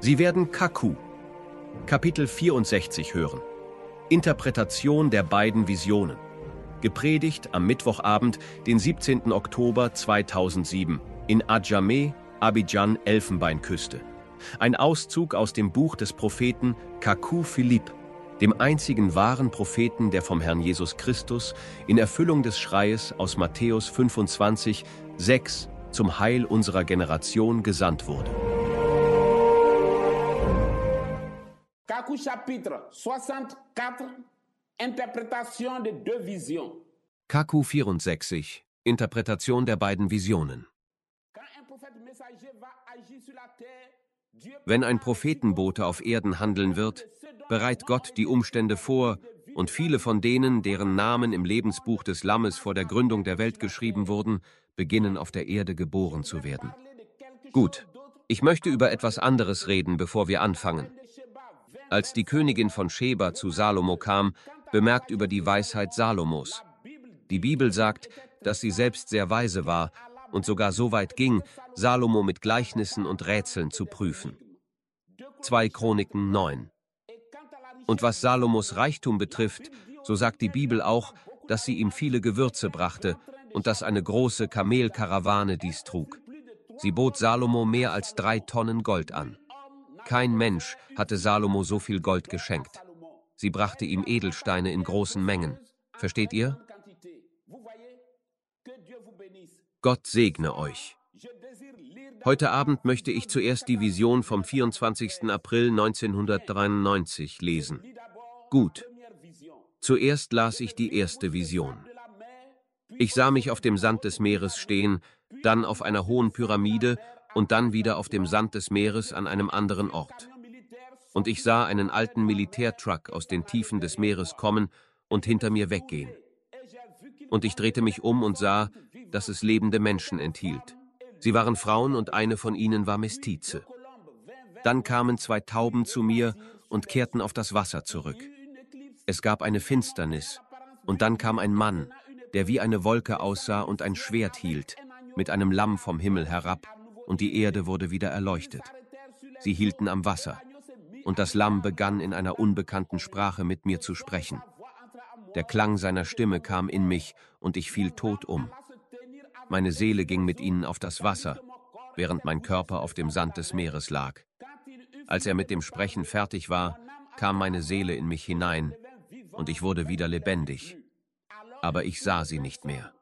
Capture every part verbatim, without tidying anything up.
Sie werden Kaku, Kapitel vierundsechzig hören. Interpretation der beiden Visionen. Gepredigt am Mittwochabend, den siebzehnten Oktober zweitausendsieben, in Adjamé, Abidjan, Elfenbeinküste. Ein Auszug aus dem Buch des Propheten Kaku Philipp, dem einzigen wahren Propheten, der vom Herrn Jesus Christus in Erfüllung des Schreies aus Matthäus fünfundzwanzig, sechs zum Heil unserer Generation gesandt wurde. Kaku chapitre soixante-quatre, Interprétation des deux visions. Kaku vierundsechzig, Interpretation der beiden Visionen. Wenn ein Prophetenbote auf Erden handeln wird, bereitet Gott die Umstände vor, und viele von denen, deren Namen im Lebensbuch des Lammes vor der Gründung der Welt geschrieben wurden, beginnen auf der Erde geboren zu werden. Gut, ich möchte über etwas anderes reden, bevor wir anfangen. Als die Königin von Scheba zu Salomo kam, bemerkt über die Weisheit Salomos. Die Bibel sagt, dass sie selbst sehr weise war und sogar so weit ging, Salomo mit Gleichnissen und Rätseln zu prüfen. zwei Chroniken neun. Und was Salomos Reichtum betrifft, so sagt die Bibel auch, dass sie ihm viele Gewürze brachte und dass eine große Kamelkarawane dies trug. Sie bot Salomo mehr als drei Tonnen Gold an. Kein Mensch hatte Salomo so viel Gold geschenkt. Sie brachte ihm Edelsteine in großen Mengen. Versteht ihr? Gott segne euch. Heute Abend möchte ich zuerst die Vision vom vierundzwanzigsten April neunzehnhundertdreiundneunzig lesen. Gut. Zuerst las ich die erste Vision. Ich sah mich auf dem Sand des Meeres stehen, dann auf einer hohen Pyramide und dann wieder auf dem Sand des Meeres an einem anderen Ort. Und ich sah einen alten Militärtruck aus den Tiefen des Meeres kommen und hinter mir weggehen. Und ich drehte mich um und sah, dass es lebende Menschen enthielt. Sie waren Frauen und eine von ihnen war Mestize. Dann kamen zwei Tauben zu mir und kehrten auf das Wasser zurück. Es gab eine Finsternis, und dann kam ein Mann, der wie eine Wolke aussah und ein Schwert hielt, mit einem Lamm vom Himmel herab, und die Erde wurde wieder erleuchtet. Sie hielten am Wasser, und das Lamm begann in einer unbekannten Sprache mit mir zu sprechen. Der Klang seiner Stimme kam in mich, und ich fiel tot um. Meine Seele ging mit ihnen auf das Wasser, während mein Körper auf dem Sand des Meeres lag. Als er mit dem Sprechen fertig war, kam meine Seele in mich hinein, und ich wurde wieder lebendig. Aber ich sah sie nicht mehr.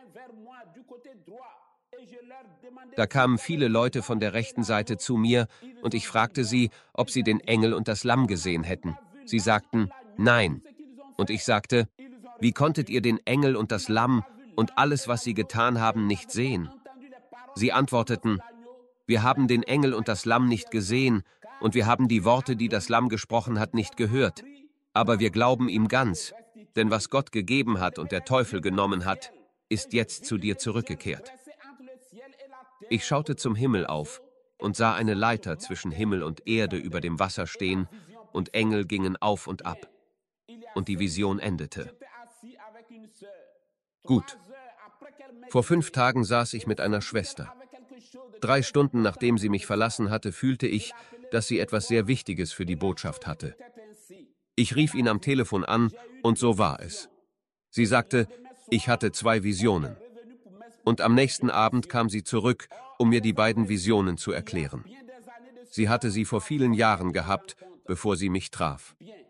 Da kamen viele Leute von der rechten Seite zu mir, und ich fragte sie, ob sie den Engel und das Lamm gesehen hätten. Sie sagten, nein. Und ich sagte, wie konntet ihr den Engel und das Lamm und alles, was sie getan haben, nicht sehen? Sie antworteten, wir haben den Engel und das Lamm nicht gesehen, und wir haben die Worte, die das Lamm gesprochen hat, nicht gehört. Aber wir glauben ihm ganz, denn was Gott gegeben hat und der Teufel genommen hat, ist jetzt zu dir zurückgekehrt. Ich schaute zum Himmel auf und sah eine Leiter zwischen Himmel und Erde über dem Wasser stehen, und Engel gingen auf und ab. Und die Vision endete. Gut. Vor fünf Tagen saß ich mit einer Schwester. Drei Stunden nachdem sie mich verlassen hatte, fühlte ich, dass sie etwas sehr Wichtiges für die Botschaft hatte. Ich rief ihn am Telefon an, und so war es. Sie sagte, ich hatte zwei Visionen. Und am nächsten Abend kam sie zurück, um mir die beiden Visionen zu erklären. Sie hatte sie vor vielen Jahren gehabt, bevor sie mich traf.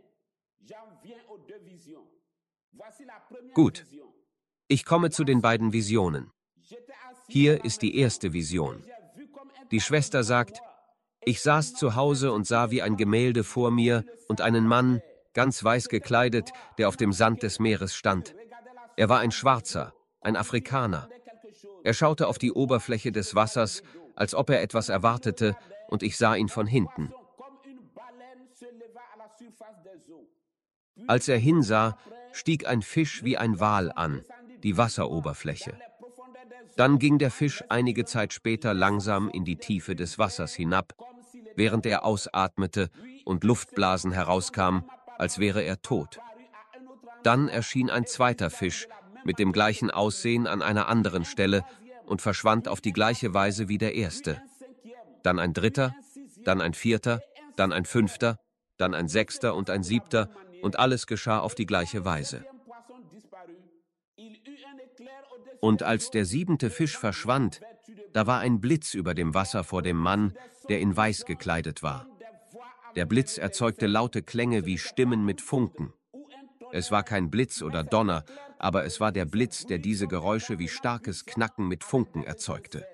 Gut. Ich komme zu den beiden Visionen. Hier ist die erste Vision. Die Schwester sagt, ich saß zu Hause und sah wie ein Gemälde vor mir und einen Mann, ganz weiß gekleidet, der auf dem Sand des Meeres stand. Er war ein Schwarzer, ein Afrikaner. Er schaute auf die Oberfläche des Wassers, als ob er etwas erwartete, und ich sah ihn von hinten. Als er hinsah, stieg ein Fisch wie ein Wal an, die Wasseroberfläche. Dann ging der Fisch einige Zeit später langsam in die Tiefe des Wassers hinab, während er ausatmete und Luftblasen herauskamen, als wäre er tot. Dann erschien ein zweiter Fisch mit dem gleichen Aussehen an einer anderen Stelle und verschwand auf die gleiche Weise wie der erste. Dann ein dritter, dann ein vierter, dann ein fünfter, dann ein sechster und ein siebter, und alles geschah auf die gleiche Weise. Und als der siebente Fisch verschwand, da war ein Blitz über dem Wasser vor dem Mann, der in Weiß gekleidet war. Der Blitz erzeugte laute Klänge wie Stimmen mit Funken. Es war kein Blitz oder Donner, aber es war der Blitz, der diese Geräusche wie starkes Knacken mit Funken erzeugte.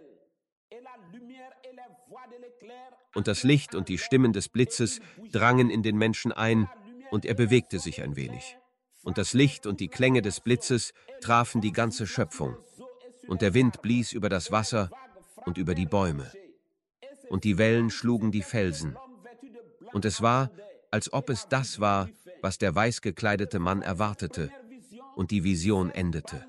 Und das Licht und die Stimmen des Blitzes drangen in den Menschen ein, und er bewegte sich ein wenig. Und das Licht und die Klänge des Blitzes trafen die ganze Schöpfung. Und der Wind blies über das Wasser und über die Bäume. Und die Wellen schlugen die Felsen. Und es war, als ob es das war, was der weiß gekleidete Mann erwartete. Und die Vision endete.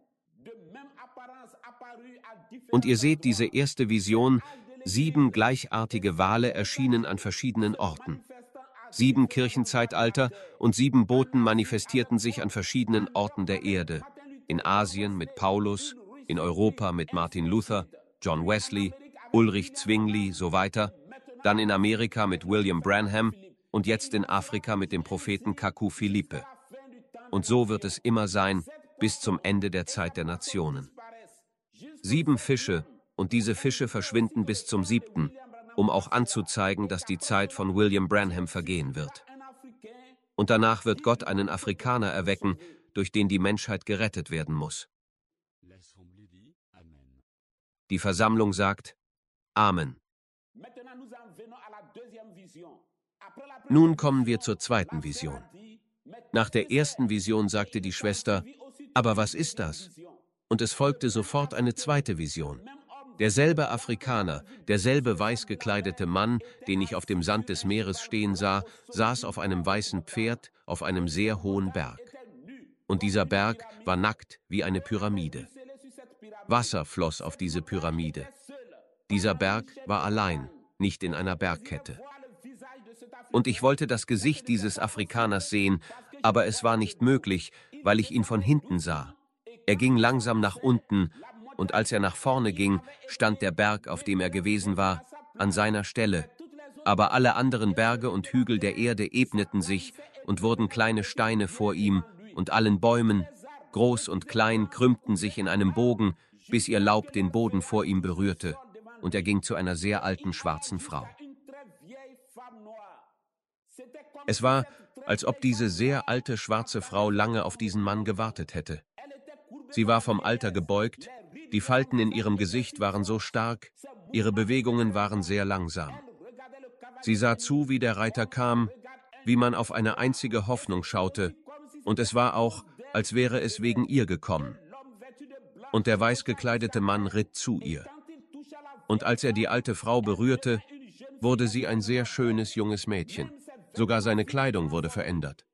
Und ihr seht diese erste Vision, sieben gleichartige Wale erschienen an verschiedenen Orten. Sieben Kirchenzeitalter und sieben Boten manifestierten sich an verschiedenen Orten der Erde. In Asien mit Paulus, in Europa mit Martin Luther, John Wesley, Ulrich Zwingli, so weiter, dann in Amerika mit William Branham und jetzt in Afrika mit dem Propheten Kaku Philippe. Und so wird es immer sein, bis zum Ende der Zeit der Nationen. Sieben Fische, und diese Fische verschwinden bis zum siebten, um auch anzuzeigen, dass die Zeit von William Branham vergehen wird. Und danach wird Gott einen Afrikaner erwecken, durch den die Menschheit gerettet werden muss. Die Versammlung sagt Amen. Nun kommen wir zur zweiten Vision. Nach der ersten Vision sagte die Schwester, aber was ist das? Und es folgte sofort eine zweite Vision. Derselbe Afrikaner, derselbe weiß gekleidete Mann, den ich auf dem Sand des Meeres stehen sah, saß auf einem weißen Pferd auf einem sehr hohen Berg. Und dieser Berg war nackt wie eine Pyramide. Wasser floss auf diese Pyramide. Dieser Berg war allein, nicht in einer Bergkette. Und ich wollte das Gesicht dieses Afrikaners sehen, aber es war nicht möglich, weil ich ihn von hinten sah. Er ging langsam nach unten, und als er nach vorne ging, stand der Berg, auf dem er gewesen war, an seiner Stelle. Aber alle anderen Berge und Hügel der Erde ebneten sich und wurden kleine Steine vor ihm, und allen Bäumen, groß und klein, krümmten sich in einem Bogen, bis ihr Laub den Boden vor ihm berührte, und er ging zu einer sehr alten schwarzen Frau. Es war, als ob diese sehr alte schwarze Frau lange auf diesen Mann gewartet hätte. Sie war vom Alter gebeugt, die Falten in ihrem Gesicht waren so stark, ihre Bewegungen waren sehr langsam. Sie sah zu, wie der Reiter kam, wie man auf eine einzige Hoffnung schaute, und es war auch, als wäre es wegen ihr gekommen. Und der weiß gekleidete Mann ritt zu ihr. Und als er die alte Frau berührte, wurde sie ein sehr schönes junges Mädchen. Sogar seine Kleidung wurde verändert.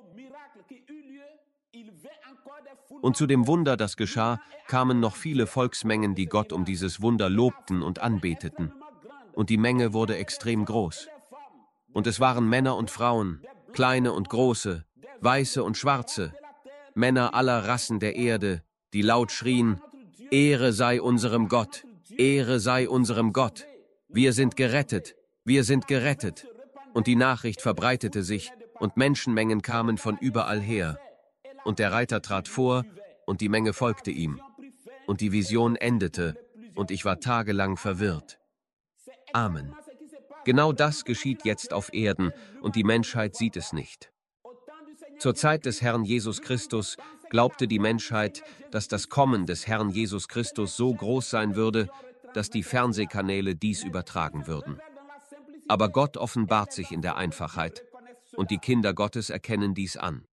Und zu dem Wunder, das geschah, kamen noch viele Volksmengen, die Gott um dieses Wunder lobten und anbeteten. Und die Menge wurde extrem groß. Und es waren Männer und Frauen, kleine und große, weiße und schwarze, Männer aller Rassen der Erde, die laut schrien, Ehre sei unserem Gott, Ehre sei unserem Gott. Wir sind gerettet, wir sind gerettet. Und die Nachricht verbreitete sich, und Menschenmengen kamen von überall her. Und der Reiter trat vor, und die Menge folgte ihm. Und die Vision endete, und ich war tagelang verwirrt. Amen. Genau das geschieht jetzt auf Erden, und die Menschheit sieht es nicht. Zur Zeit des Herrn Jesus Christus glaubte die Menschheit, dass das Kommen des Herrn Jesus Christus so groß sein würde, dass die Fernsehkanäle dies übertragen würden. Aber Gott offenbart sich in der Einfachheit, und die Kinder Gottes erkennen dies an.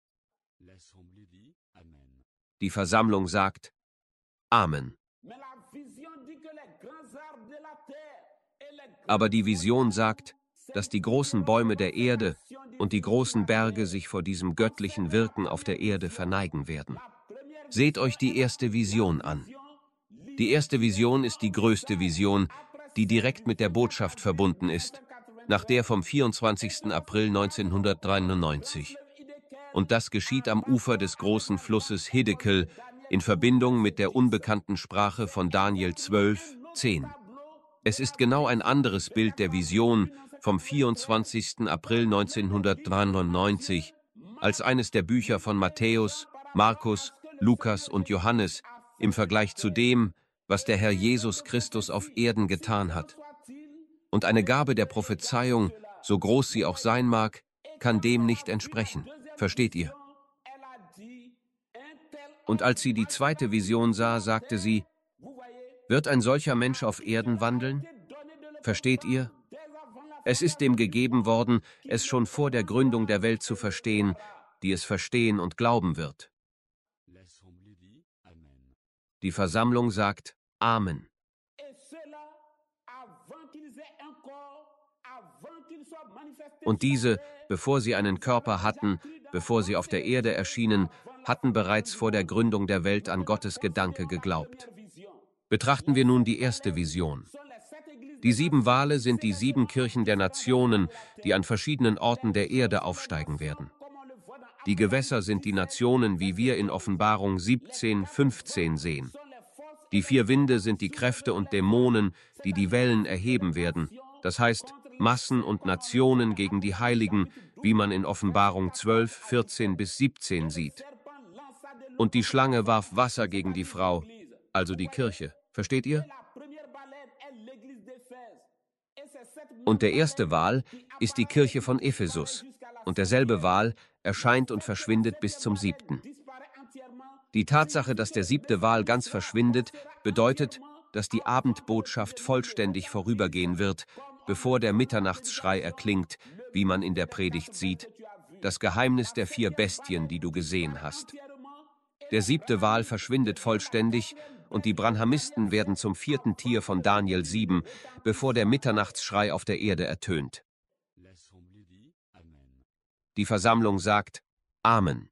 Die Versammlung sagt Amen. Aber die Vision sagt, dass die großen Bäume der Erde und die großen Berge sich vor diesem göttlichen Wirken auf der Erde verneigen werden. Seht euch die erste Vision an. Die erste Vision ist die größte Vision, die direkt mit der Botschaft verbunden ist, nach der vom vierundzwanzigsten April neunzehnhundertdreiundneunzig. Und das geschieht am Ufer des großen Flusses Hiddekel in Verbindung mit der unbekannten Sprache von Daniel zwölf, zehn. Es ist genau ein anderes Bild der Vision, vom vierundzwanzigsten April neunzehnhundertdreiundneunzig als eines der Bücher von Matthäus, Markus, Lukas und Johannes im Vergleich zu dem, was der Herr Jesus Christus auf Erden getan hat. Und eine Gabe der Prophezeiung, so groß sie auch sein mag, kann dem nicht entsprechen. Versteht ihr? Und als sie die zweite Vision sah, sagte sie, wird ein solcher Mensch auf Erden wandeln? Versteht ihr? Es ist dem gegeben worden, es schon vor der Gründung der Welt zu verstehen, die es verstehen und glauben wird. Die Versammlung sagt Amen. Und diese, bevor sie einen Körper hatten, bevor sie auf der Erde erschienen, hatten bereits vor der Gründung der Welt an Gottes Gedanke geglaubt. Betrachten wir nun die erste Vision. Die sieben Wale sind die sieben Kirchen der Nationen, die an verschiedenen Orten der Erde aufsteigen werden. Die Gewässer sind die Nationen, wie wir in Offenbarung siebzehn, fünfzehn sehen. Die vier Winde sind die Kräfte und Dämonen, die die Wellen erheben werden, das heißt Massen und Nationen gegen die Heiligen, wie man in Offenbarung zwölf, vierzehn bis siebzehn sieht. Und die Schlange warf Wasser gegen die Frau, also die Kirche. Versteht ihr? Und der erste Wal ist die Kirche von Ephesus, und derselbe Wal erscheint und verschwindet bis zum siebten. Die Tatsache, dass der siebte Wal ganz verschwindet, bedeutet, dass die Abendbotschaft vollständig vorübergehen wird, bevor der Mitternachtsschrei erklingt, wie man in der Predigt sieht, das Geheimnis der vier Bestien, die du gesehen hast. Der siebte Wal verschwindet vollständig, und die Branhamisten werden zum vierten Tier von Daniel sieben, bevor der Mitternachtsschrei auf der Erde ertönt. Die Versammlung sagt Amen.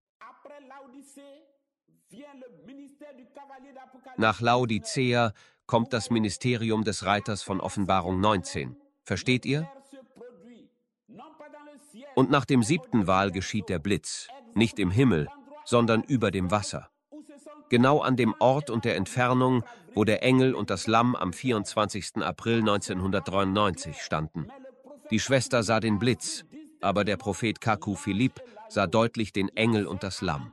Nach Laodicea kommt das Ministerium des Reiters von Offenbarung neunzehn. Versteht ihr? Und nach dem siebten Wal geschieht der Blitz, nicht im Himmel, sondern über dem Wasser. Genau an dem Ort und der Entfernung, wo der Engel und das Lamm am vierundzwanzigsten April neunzehnhundertdreiundneunzig standen. Die Schwester sah den Blitz, aber der Prophet Kaku Philipp sah deutlich den Engel und das Lamm.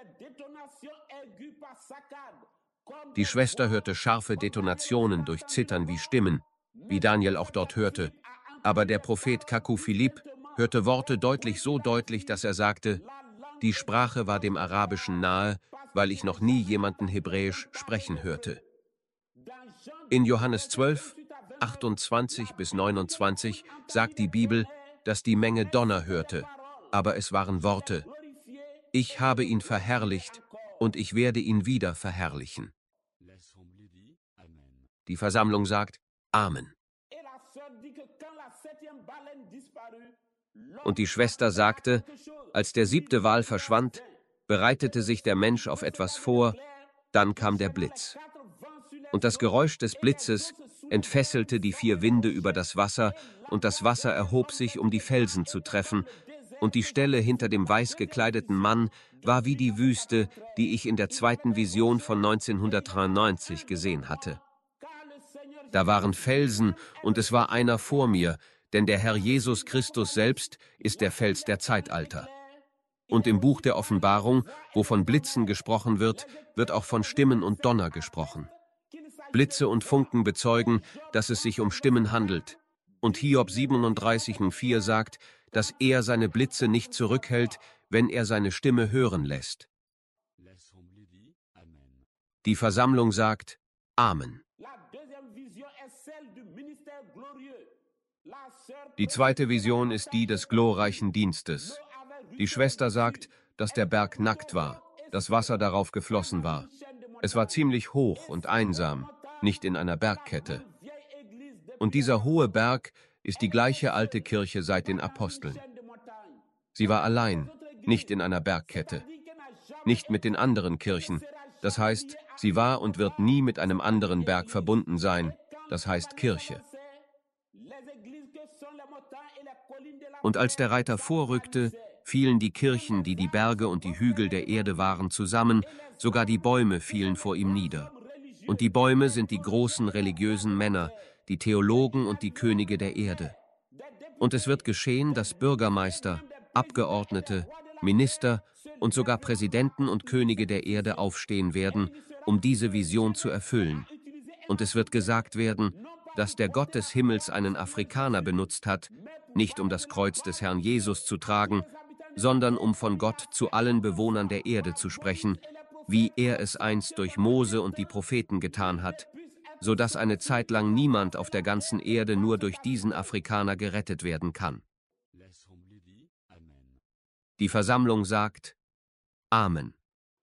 Die Schwester hörte scharfe Detonationen durch Zittern wie Stimmen, wie Daniel auch dort hörte, aber der Prophet Kaku Philipp hörte Worte deutlich so deutlich, dass er sagte, die Sprache war dem Arabischen nahe, weil ich noch nie jemanden Hebräisch sprechen hörte. In Johannes zwölf, achtundzwanzig bis neunundzwanzig sagt die Bibel, dass die Menge Donner hörte, aber es waren Worte. Ich habe ihn verherrlicht und ich werde ihn wieder verherrlichen. Die Versammlung sagt Amen. Und die Schwester sagte, als der siebte Wal verschwand, bereitete sich der Mensch auf etwas vor, dann kam der Blitz. Und das Geräusch des Blitzes entfesselte die vier Winde über das Wasser, und das Wasser erhob sich, um die Felsen zu treffen, und die Stelle hinter dem weiß gekleideten Mann war wie die Wüste, die ich in der zweiten Vision von neunzehnhundertdreiundneunzig gesehen hatte. Da waren Felsen, und es war einer vor mir, denn der Herr Jesus Christus selbst ist der Fels der Zeitalter. Und im Buch der Offenbarung, wo von Blitzen gesprochen wird, wird auch von Stimmen und Donner gesprochen. Blitze und Funken bezeugen, dass es sich um Stimmen handelt. Und Hiob siebenunddreißig, vier sagt, dass er seine Blitze nicht zurückhält, wenn er seine Stimme hören lässt. Die Versammlung sagt Amen. Die zweite Vision ist die des glorreichen Dienstes. Die Schwester sagt, dass der Berg nackt war, das Wasser darauf geflossen war. Es war ziemlich hoch und einsam, nicht in einer Bergkette. Und dieser hohe Berg ist die gleiche alte Kirche seit den Aposteln. Sie war allein, nicht in einer Bergkette, nicht mit den anderen Kirchen. Das heißt, sie war und wird nie mit einem anderen Berg verbunden sein, das heißt Kirche. Und als der Reiter vorrückte, fielen die Kirchen, die die Berge und die Hügel der Erde waren, zusammen, sogar die Bäume fielen vor ihm nieder. Und die Bäume sind die großen religiösen Männer, die Theologen und die Könige der Erde. Und es wird geschehen, dass Bürgermeister, Abgeordnete, Minister und sogar Präsidenten und Könige der Erde aufstehen werden, um diese Vision zu erfüllen. Und es wird gesagt werden, dass der Gott des Himmels einen Afrikaner benutzt hat, nicht um das Kreuz des Herrn Jesus zu tragen, sondern um von Gott zu allen Bewohnern der Erde zu sprechen, wie er es einst durch Mose und die Propheten getan hat, so dass eine Zeit lang niemand auf der ganzen Erde nur durch diesen Afrikaner gerettet werden kann. Die Versammlung sagt Amen.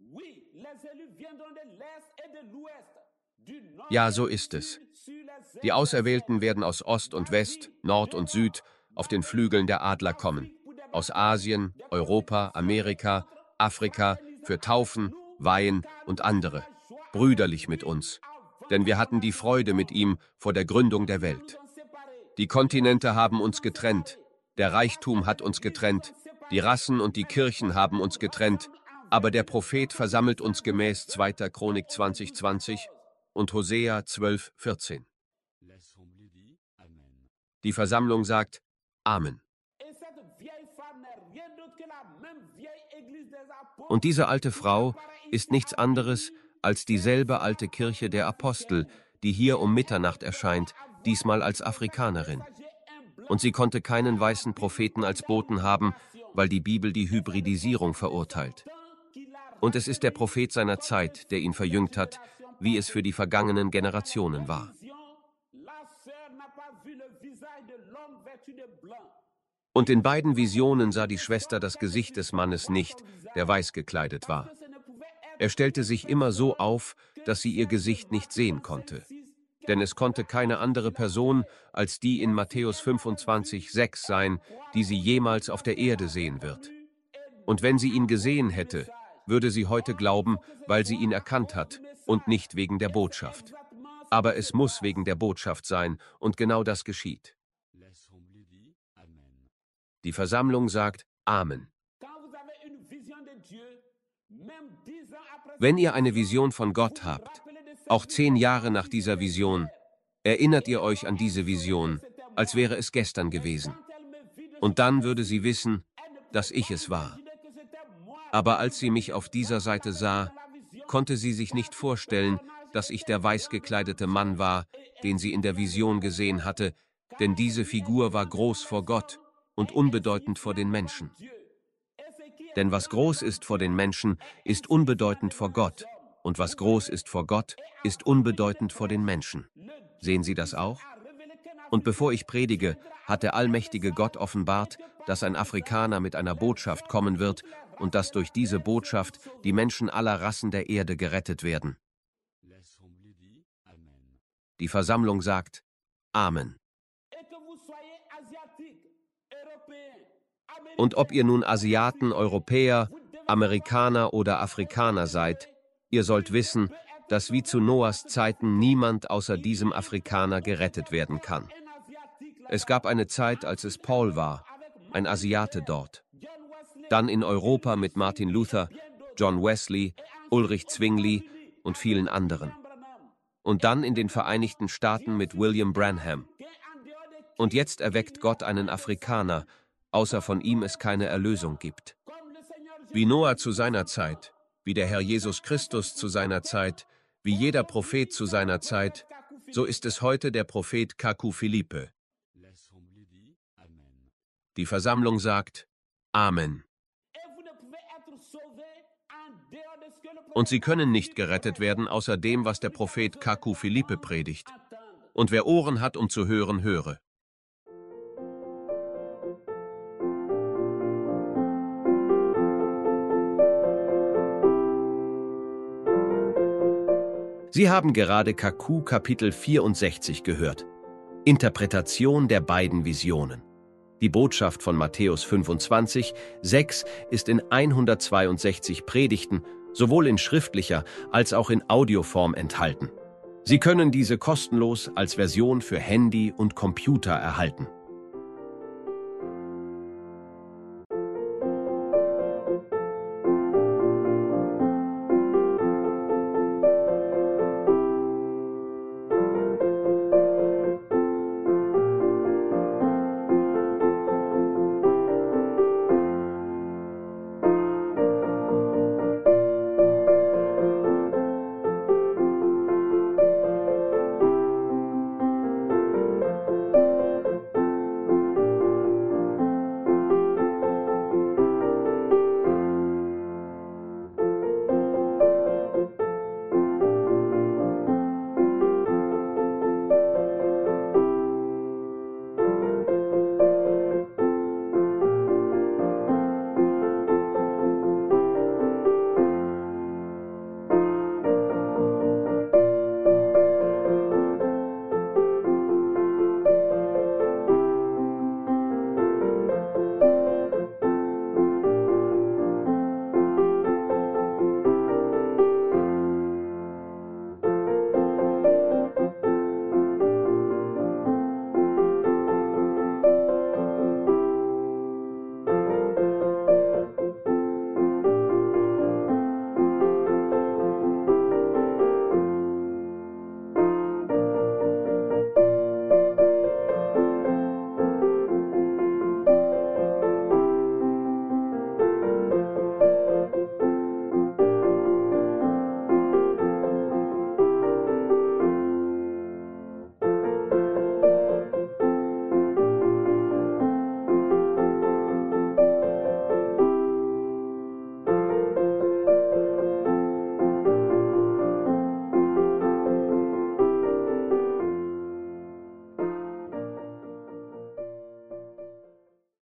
Ja, so ist es. Die Auserwählten werden aus Ost und West, Nord und Süd auf den Flügeln der Adler kommen. Aus Asien, Europa, Amerika, Afrika, für Taufen, Weihen und andere. Brüderlich mit uns. Denn wir hatten die Freude mit ihm vor der Gründung der Welt. Die Kontinente haben uns getrennt. Der Reichtum hat uns getrennt. Die Rassen und die Kirchen haben uns getrennt. Aber der Prophet versammelt uns gemäß zweiter Chronik zwanzig zwanzig und Hosea zwölf vierzehn. Die Versammlung sagt Amen. Und diese alte Frau ist nichts anderes als dieselbe alte Kirche der Apostel, die hier um Mitternacht erscheint, diesmal als Afrikanerin. Und sie konnte keinen weißen Propheten als Boten haben, weil die Bibel die Hybridisierung verurteilt. Und es ist der Prophet seiner Zeit, der ihn verjüngt hat, wie es für die vergangenen Generationen war. Und in beiden Visionen sah die Schwester das Gesicht des Mannes nicht, der weiß gekleidet war. Er stellte sich immer so auf, dass sie ihr Gesicht nicht sehen konnte. Denn es konnte keine andere Person als die in Matthäus fünfundzwanzig sechs sein, die sie jemals auf der Erde sehen wird. Und wenn sie ihn gesehen hätte, würde sie heute glauben, weil sie ihn erkannt hat und nicht wegen der Botschaft. Aber es muss wegen der Botschaft sein, und genau das geschieht. Die Versammlung sagt Amen. Wenn ihr eine Vision von Gott habt, auch zehn Jahre nach dieser Vision, erinnert ihr euch an diese Vision, als wäre es gestern gewesen. Und dann würde sie wissen, dass ich es war. Aber als sie mich auf dieser Seite sah, konnte sie sich nicht vorstellen, dass ich der weiß gekleidete Mann war, den sie in der Vision gesehen hatte, denn diese Figur war groß vor Gott und unbedeutend vor den Menschen. Denn was groß ist vor den Menschen, ist unbedeutend vor Gott, und was groß ist vor Gott, ist unbedeutend vor den Menschen. Sehen Sie das auch? Und bevor ich predige, hat der allmächtige Gott offenbart, dass ein Afrikaner mit einer Botschaft kommen wird und dass durch diese Botschaft die Menschen aller Rassen der Erde gerettet werden. Die Versammlung sagt Amen. Und ob ihr nun Asiaten, Europäer, Amerikaner oder Afrikaner seid, ihr sollt wissen, dass wie zu Noahs Zeiten niemand außer diesem Afrikaner gerettet werden kann. Es gab eine Zeit, als es Paul war, ein Asiate dort. Dann in Europa mit Martin Luther, John Wesley, Ulrich Zwingli und vielen anderen. Und dann in den Vereinigten Staaten mit William Branham. Und jetzt erweckt Gott einen Afrikaner, außer von ihm es keine Erlösung gibt. Wie Noah zu seiner Zeit, wie der Herr Jesus Christus zu seiner Zeit, wie jeder Prophet zu seiner Zeit, so ist es heute der Prophet Kaku Philippe. Die Versammlung sagt Amen. Und sie können nicht gerettet werden, außer dem, was der Prophet Kaku Philippe predigt. Und wer Ohren hat, um zu hören, höre. Sie haben gerade Kaku Kapitel vierundsechzig gehört. Interpretation der beiden Visionen. Die Botschaft von Matthäus fünfundzwanzig sechs ist in hundertzweiundsechzig Predigten, sowohl in schriftlicher als auch in Audioform enthalten. Sie können diese kostenlos als Version für Handy und Computer erhalten.